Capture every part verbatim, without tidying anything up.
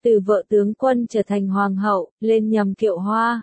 từ vợ tướng quân trở thành hoàng hậu, lên nhầm kiệu hoa.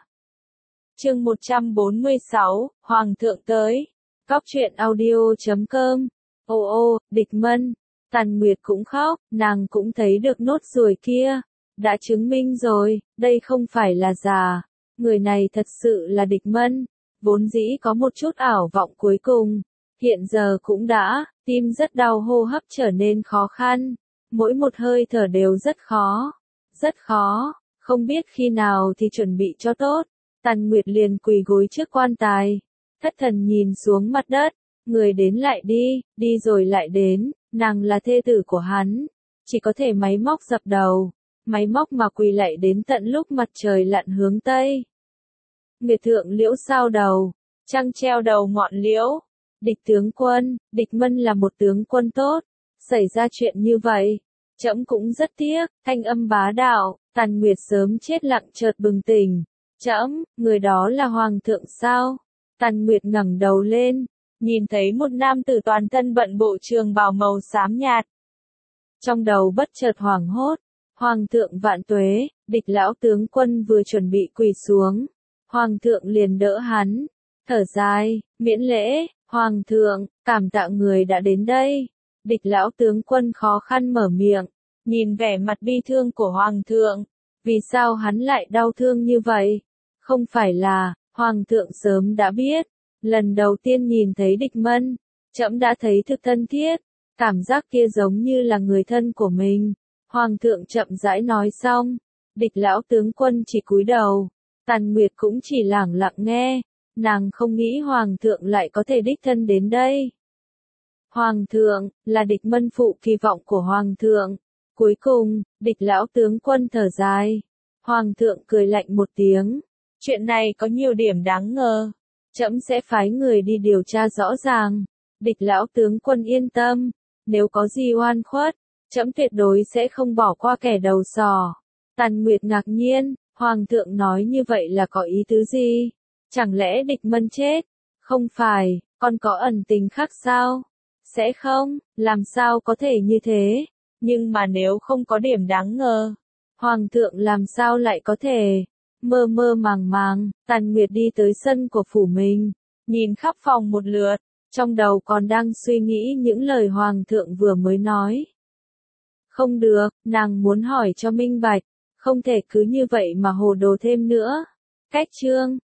Chương một trăm bốn mươi sáu, Hoàng thượng tới. Cóc truyện audio chấm com. Ô ô, Địch Mân. Tàn Nguyệt cũng khóc, nàng cũng thấy được nốt ruồi kia. Đã chứng minh rồi, đây không phải là giả. Người này thật sự là Địch Mân. Vốn dĩ có một chút ảo vọng cuối cùng. Hiện giờ cũng đã, tim rất đau, hô hấp trở nên khó khăn. Mỗi một hơi thở đều rất khó. Rất khó, không biết khi nào thì chuẩn bị cho tốt. Tàn Nguyệt liền quỳ gối trước quan tài. Thất thần nhìn xuống mặt đất. Người đến lại đi, đi rồi lại đến. Nàng là thê tử của hắn. Chỉ có thể máy móc dập đầu. Máy móc mà quỳ lại đến tận lúc mặt trời lặn hướng Tây. Nguyệt thượng liễu sao đầu. Trăng treo đầu ngọn liễu. Địch tướng quân, Địch Mân là một tướng quân tốt. Xảy ra chuyện như vậy. Trẫm cũng rất tiếc, thanh âm bá đạo. Tàn Nguyệt sớm chết lặng chợt bừng tỉnh. Trẫm, người đó là hoàng thượng sao? Tàn Nguyệt ngẩng đầu lên, nhìn thấy một nam tử toàn thân bận bộ trường bào màu xám nhạt. Trong đầu bất chợt hoảng hốt, hoàng thượng vạn tuế, Địch lão tướng quân vừa chuẩn bị quỳ xuống. Hoàng thượng liền đỡ hắn, thở dài, miễn lễ, hoàng thượng, cảm tạ người đã đến đây. Địch lão tướng quân khó khăn mở miệng, nhìn vẻ mặt bi thương của hoàng thượng. Vì sao hắn lại đau thương như vậy? Không phải là, hoàng thượng sớm đã biết. Lần đầu tiên nhìn thấy Địch Mân, trẫm đã thấy thực thân thiết. Cảm giác kia giống như là người thân của mình. Hoàng thượng chậm rãi nói xong. Địch lão tướng quân chỉ cúi đầu. Tàn Nguyệt cũng chỉ lẳng lặng nghe. Nàng không nghĩ hoàng thượng lại có thể đích thân đến đây. Hoàng thượng, là Địch Mân phụ kỳ vọng của hoàng thượng. Cuối cùng, Địch lão tướng quân thở dài. Hoàng thượng cười lạnh một tiếng. Chuyện này có nhiều điểm đáng ngờ. Trẫm sẽ phái người đi điều tra rõ ràng. Địch lão tướng quân yên tâm. Nếu có gì oan khuất, trẫm tuyệt đối sẽ không bỏ qua kẻ đầu sỏ. Tàn Nguyệt ngạc nhiên, hoàng thượng nói như vậy là có ý tứ gì? Chẳng lẽ Địch Mân chết? Không phải, còn có ẩn tình khác sao? Sẽ không, làm sao có thể như thế? Nhưng mà nếu không có điểm đáng ngờ, hoàng thượng làm sao lại có thể? Mơ mơ màng màng, Tàn Nguyệt đi tới sân của phủ mình, nhìn khắp phòng một lượt, trong đầu còn đang suy nghĩ những lời hoàng thượng vừa mới nói. Không được, nàng muốn hỏi cho minh bạch, không thể cứ như vậy mà hồ đồ thêm nữa. Cách chương